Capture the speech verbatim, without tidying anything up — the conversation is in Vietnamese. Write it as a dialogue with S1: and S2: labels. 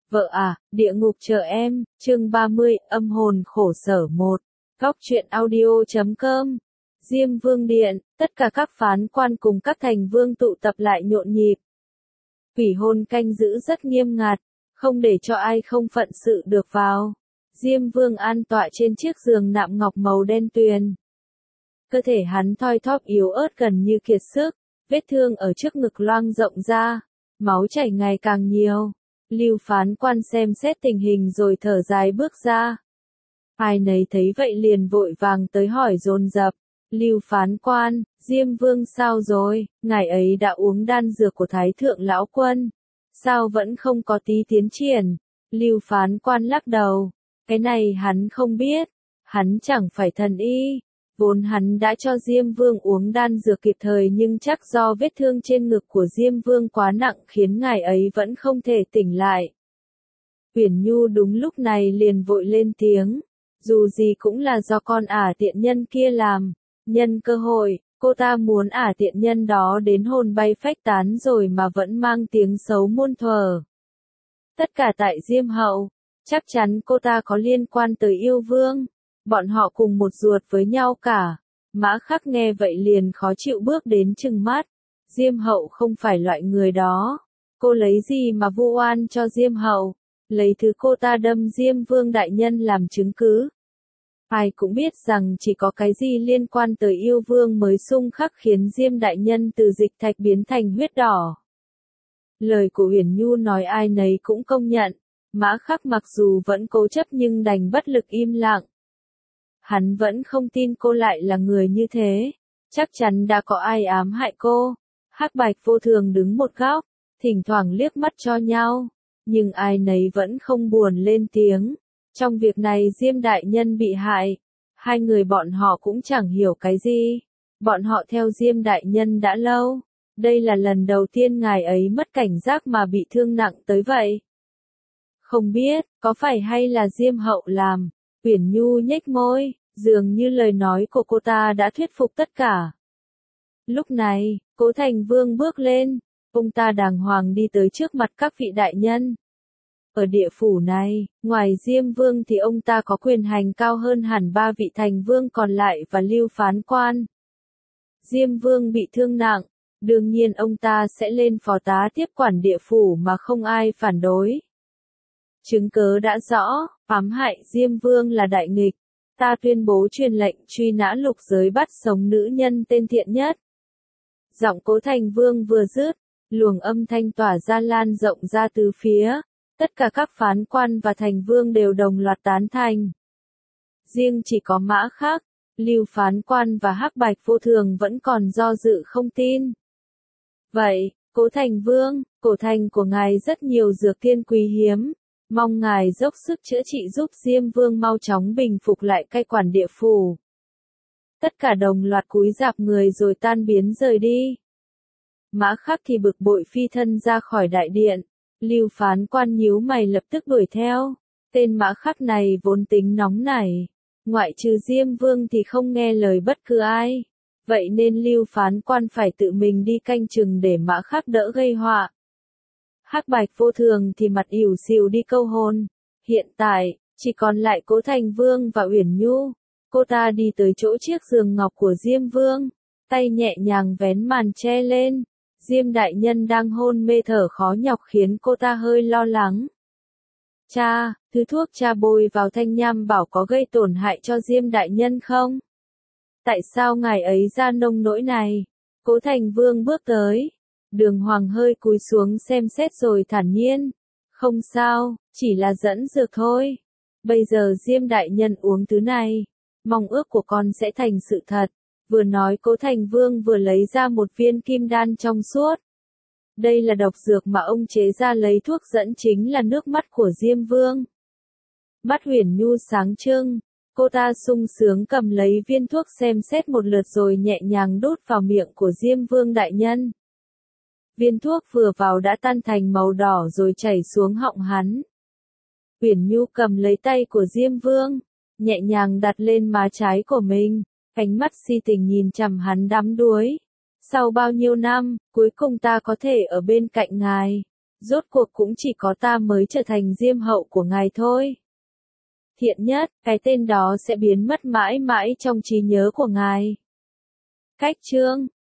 S1: Vợ à, địa ngục chờ em, chương ba mươi, âm hồn khổ sở một. Góc truyện audio chấm com. Diêm Vương Điện, tất cả các phán quan cùng các thành vương tụ tập lại nhộn nhịp. Quỷ hồn canh giữ rất nghiêm ngặt, không để cho ai không phận sự được vào. Diêm Vương an tọa trên chiếc giường nạm ngọc màu đen tuyền. Cơ thể hắn thoi thóp yếu ớt gần như kiệt sức, vết thương ở trước ngực loang rộng ra, máu chảy ngày càng nhiều. Lưu phán quan xem xét tình hình rồi thở dài bước ra. Ai nấy thấy vậy liền vội vàng tới hỏi dồn dập. Lưu phán quan, Diêm Vương sao rồi, ngài ấy đã uống đan dược của Thái Thượng Lão Quân. Sao vẫn không có tí tiến triển? Lưu phán quan lắc đầu. Cái này hắn không biết. Hắn chẳng phải thần y. Vốn hắn đã cho Diêm Vương uống đan dược kịp thời nhưng chắc do vết thương trên ngực của Diêm Vương quá nặng khiến ngài ấy vẫn không thể tỉnh lại. Uyển Nhu đúng lúc này liền vội lên tiếng. Dù gì cũng là do con ả tiện nhân kia làm. Nhân cơ hội, cô ta muốn ả tiện nhân đó đến hồn bay phách tán rồi mà vẫn mang tiếng xấu muôn thuở. Tất cả tại Diêm Hậu, chắc chắn cô ta có liên quan tới yêu vương. Bọn họ cùng một ruột với nhau cả. Mã Khắc nghe vậy liền khó chịu bước đến trừng mắt. Diêm Hậu không phải loại người đó. Cô lấy gì mà vu oan cho Diêm Hậu? Lấy thứ cô ta đâm Diêm Vương đại nhân làm chứng cứ. Ai cũng biết rằng chỉ có cái gì liên quan tới yêu vương mới xung khắc khiến Diêm đại nhân từ dịch thạch biến thành huyết đỏ. Lời của Uyển Nhu nói ai nấy cũng công nhận. Mã Khắc mặc dù vẫn cố chấp nhưng đành bất lực im lặng. Hắn vẫn không tin cô lại là người như thế. Chắc chắn đã có ai ám hại cô. Hắc Bạch Vô Thường đứng một góc, thỉnh thoảng liếc mắt cho nhau. Nhưng ai nấy vẫn không buồn lên tiếng. Trong việc này Diêm đại nhân bị hại. Hai người bọn họ cũng chẳng hiểu cái gì. Bọn họ theo Diêm đại nhân đã lâu. Đây là lần đầu tiên ngài ấy mất cảnh giác mà bị thương nặng tới vậy. Không biết, có phải hay là Diêm Hậu làm? Uyển Nhu nhếch môi, dường như lời nói của cô ta đã thuyết phục tất cả. Lúc này, Cố Thành Vương bước lên, ông ta đàng hoàng đi tới trước mặt các vị đại nhân. Ở địa phủ này, ngoài Diêm Vương thì ông ta có quyền hành cao hơn hẳn ba vị thành vương còn lại và Lưu phán quan. Diêm Vương bị thương nặng, đương nhiên ông ta sẽ lên phó tá tiếp quản địa phủ mà không ai phản đối. Chứng cớ đã rõ, ám hại Diêm Vương là đại nghịch. Ta tuyên bố truyền lệnh truy nã lục giới bắt sống nữ nhân tên thiện nhất. Giọng Cố Thành Vương vừa dứt, luồng âm thanh tỏa ra lan rộng ra từ phía. Tất cả các phán quan và thành vương đều đồng loạt tán thành. Riêng chỉ có Mã Khắc, Lưu phán quan và Hắc Bạch Vô Thường vẫn còn do dự không tin. Vậy, Cố Thành Vương, cổ thành của ngài rất nhiều dược tiên quý hiếm. Mong ngài dốc sức chữa trị giúp Diêm Vương mau chóng bình phục lại cai quản địa phủ. Tất cả đồng loạt cúi rạp người rồi tan biến rời đi. Mã Khắc thì bực bội phi thân ra khỏi đại điện. Lưu phán quan nhíu mày lập tức đuổi theo. Tên Mã Khắc này vốn tính nóng nảy. Ngoại trừ Diêm Vương thì không nghe lời bất cứ ai. Vậy nên Lưu phán quan phải tự mình đi canh chừng để Mã Khắc đỡ gây họa. Hắc Bạch Vô Thường thì mặt ỉu xìu đi câu hồn. Hiện tại, chỉ còn lại Cố Thành Vương và Uyển Nhu. Cô ta đi tới chỗ chiếc giường ngọc của Diêm Vương. Tay nhẹ nhàng vén màn che lên. Diêm đại nhân đang hôn mê thở khó nhọc khiến cô ta hơi lo lắng. Cha, thứ thuốc cha bôi vào thanh nham bảo có gây tổn hại cho Diêm đại nhân không? Tại sao ngài ấy ra nông nỗi này? Cố Thành Vương bước tới. Đường Hoàng hơi cúi xuống xem xét rồi thản nhiên. Không sao, chỉ là dẫn dược thôi. Bây giờ Diêm đại nhân uống thứ này. Mong ước của con sẽ thành sự thật. Vừa nói Cố Thành Vương vừa lấy ra một viên kim đan trong suốt. Đây là độc dược mà ông chế ra lấy thuốc dẫn chính là nước mắt của Diêm Vương. Mắt Uyển Nhu sáng trưng. Cô ta sung sướng cầm lấy viên thuốc xem xét một lượt rồi nhẹ nhàng đút vào miệng của Diêm Vương đại nhân. Viên thuốc vừa vào đã tan thành màu đỏ rồi chảy xuống họng hắn. Uyển Nhu cầm lấy tay của Diêm Vương, nhẹ nhàng đặt lên má trái của mình, ánh mắt si tình nhìn chằm hắn đắm đuối. Sau bao nhiêu năm, cuối cùng ta có thể ở bên cạnh ngài. Rốt cuộc cũng chỉ có ta mới trở thành Diêm hậu của ngài thôi. Thiện nhất, cái tên đó sẽ biến mất mãi mãi trong trí nhớ của ngài. Khách chương